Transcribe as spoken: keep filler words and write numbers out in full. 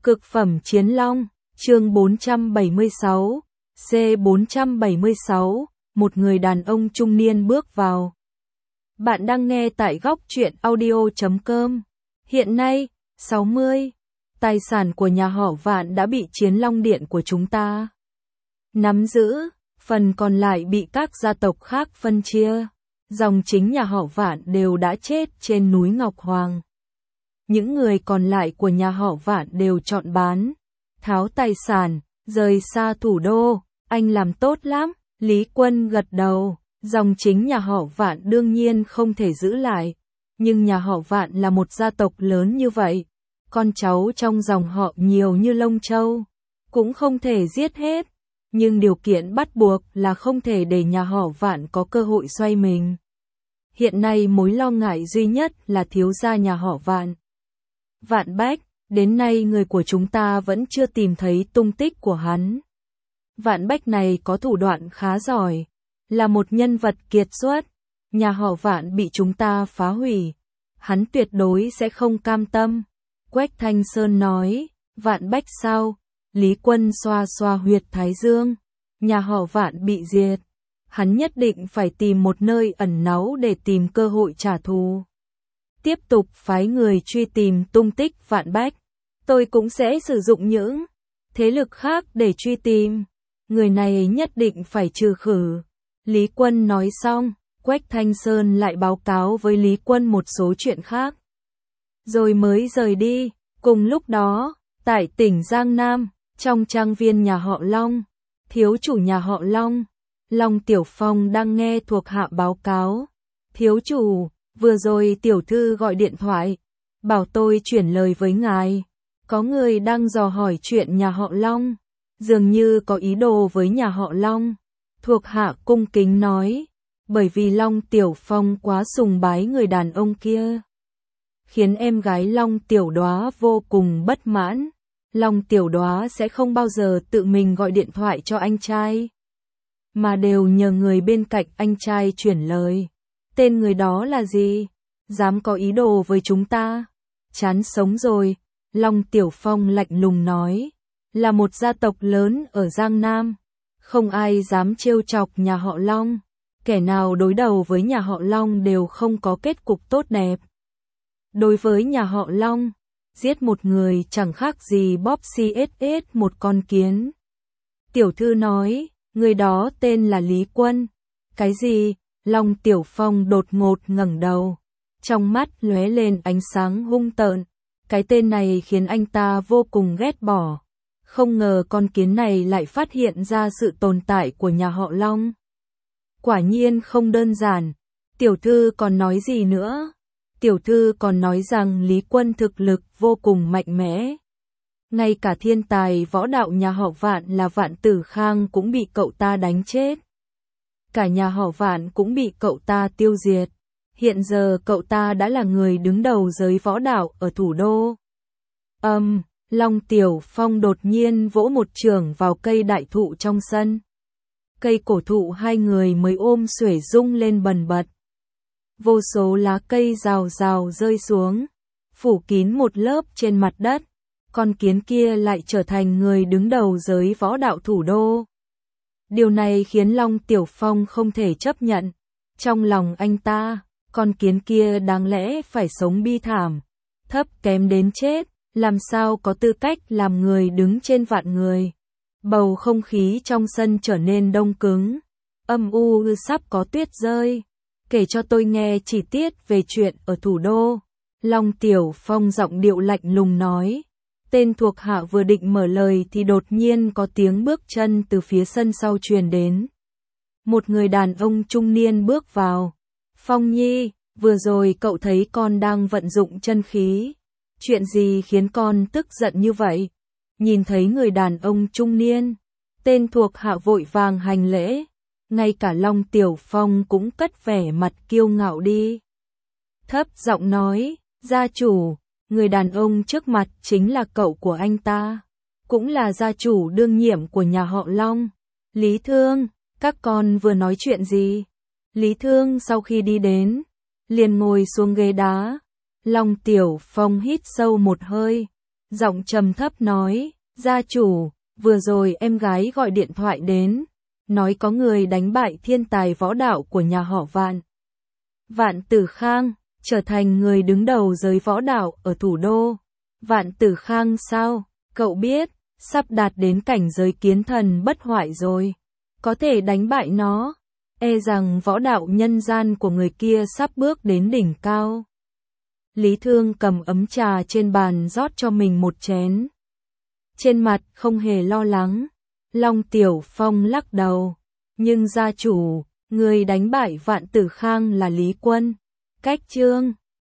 Cực phẩm chiến long, chương bốn trăm bảy mươi sáu, C bốn trăm bảy mươi sáu, một người đàn ông trung niên bước vào. Bạn đang nghe tại góc truyện audio chấm com. Hiện nay, sáu mươi, tài sản của nhà họ Vạn đã bị Chiến Long Điện của chúng ta nắm giữ, phần còn lại bị các gia tộc khác phân chia. Dòng chính nhà họ Vạn đều đã chết trên núi Ngọc Hoàng. Những người còn lại của nhà họ Vạn đều chọn bán, tháo tài sản, rời xa thủ đô. Anh làm tốt lắm, Lý Quân gật đầu. Dòng chính nhà họ Vạn đương nhiên không thể giữ lại, nhưng nhà họ Vạn là một gia tộc lớn như vậy, con cháu trong dòng họ nhiều như lông châu, cũng không thể giết hết, nhưng điều kiện bắt buộc là không thể để nhà họ Vạn có cơ hội xoay mình. Hiện nay mối lo ngại duy nhất là thiếu gia nhà họ Vạn. Vạn Bách, đến nay người của chúng ta vẫn chưa tìm thấy tung tích của hắn. Vạn Bách này có thủ đoạn khá giỏi, là một nhân vật kiệt xuất, nhà họ Vạn bị chúng ta phá hủy, hắn tuyệt đối sẽ không cam tâm. Quách Thanh Sơn nói, Vạn Bách sao? Lý Quân xoa xoa huyệt thái dương, nhà họ Vạn bị diệt, hắn nhất định phải tìm một nơi ẩn náu để tìm cơ hội trả thù. Tiếp tục phái người truy tìm tung tích Vạn Bách, tôi cũng sẽ sử dụng những thế lực khác để truy tìm, người này nhất định phải trừ khử. Lý Quân nói xong, Quách Thanh Sơn lại báo cáo với Lý Quân một số chuyện khác, rồi mới rời đi. Cùng lúc đó, tại tỉnh Giang Nam, trong trang viên nhà họ Long, thiếu chủ nhà họ Long, Long Tiểu Phong đang nghe thuộc hạ báo cáo. Thiếu chủ, vừa rồi tiểu thư gọi điện thoại, bảo tôi chuyển lời với ngài. Có người đang dò hỏi chuyện nhà họ Long, dường như có ý đồ với nhà họ Long. Thuộc hạ cung kính nói, bởi vì Long Tiểu Phong quá sùng bái người đàn ông kia, khiến em gái Long Tiểu Đóa vô cùng bất mãn. Long Tiểu Đóa sẽ không bao giờ tự mình gọi điện thoại cho anh trai, mà đều nhờ người bên cạnh anh trai chuyển lời. Tên người đó là gì? Dám có ý đồ với chúng ta? Chán sống rồi, Long Tiểu Phong lạnh lùng nói, là một gia tộc lớn ở Giang Nam, không ai dám trêu chọc nhà họ Long, kẻ nào đối đầu với nhà họ Long đều không có kết cục tốt đẹp. Đối với nhà họ Long, giết một người chẳng khác gì bóp xê ét ét một con kiến. Tiểu thư nói, người đó tên là Lý Quân. Cái gì? Long Tiểu Phong đột ngột ngẩng đầu, trong mắt lóe lên ánh sáng hung tợn. Cái tên này khiến anh ta vô cùng ghét bỏ. Không ngờ con kiến này lại phát hiện ra sự tồn tại của nhà họ Long. Quả nhiên không đơn giản. Tiểu thư còn nói gì nữa? Tiểu thư còn nói rằng Lý Quân thực lực vô cùng mạnh mẽ. Ngay cả thiên tài võ đạo nhà họ Vạn là Vạn Tử Khang cũng bị cậu ta đánh chết. Cả nhà họ Vạn cũng bị cậu ta tiêu diệt. Hiện giờ cậu ta đã là người đứng đầu giới võ đạo ở thủ đô. Âm, um, Long Tiểu Phong đột nhiên vỗ một chưởng vào cây đại thụ trong sân. Cây cổ thụ hai người mới ôm xuể rung lên bần bật. Vô số lá cây rào rào rơi xuống, phủ kín một lớp trên mặt đất. Con kiến kia lại trở thành người đứng đầu giới võ đạo thủ đô. Điều này khiến Long Tiểu Phong không thể chấp nhận. Trong lòng anh ta, con kiến kia đáng lẽ phải sống bi thảm, thấp kém đến chết, làm sao có tư cách làm người đứng trên vạn người. Bầu không khí trong sân trở nên đông cứng, âm u sắp có tuyết rơi. Kể cho tôi nghe chi tiết về chuyện ở thủ đô. Long Tiểu Phong giọng điệu lạnh lùng nói. Tên thuộc hạ vừa định mở lời thì đột nhiên có tiếng bước chân từ phía sân sau truyền đến. Một người đàn ông trung niên bước vào. Phong Nhi, vừa rồi cậu thấy con đang vận dụng chân khí. Chuyện gì khiến con tức giận như vậy? Nhìn thấy người đàn ông trung niên, tên thuộc hạ vội vàng hành lễ. Ngay cả Long Tiểu Phong cũng cất vẻ mặt kiêu ngạo đi. Thấp giọng nói, gia chủ, người đàn ông trước mặt chính là cậu của anh ta, cũng là gia chủ đương nhiệm của nhà họ Long. Lý Thương, các con vừa nói chuyện gì? Lý Thương sau khi đi đến, liền ngồi xuống ghế đá. Long Tiểu Phong hít sâu một hơi, giọng trầm thấp nói, gia chủ, vừa rồi em gái gọi điện thoại đến, nói có người đánh bại thiên tài võ đạo của nhà họ Vạn. Vạn Tử Khang, trở thành người đứng đầu giới võ đạo ở thủ đô. Vạn Tử Khang sao? Cậu biết, sắp đạt đến cảnh giới kiến thần bất hoại rồi. Có thể đánh bại nó. E rằng võ đạo nhân gian của người kia sắp bước đến đỉnh cao. Lý Thương cầm ấm trà trên bàn rót cho mình một chén. Trên mặt không hề lo lắng. Long Tiểu Phong lắc đầu. Nhưng gia chủ, người đánh bại Vạn Tử Khang là Lý Quân. Cách Trương.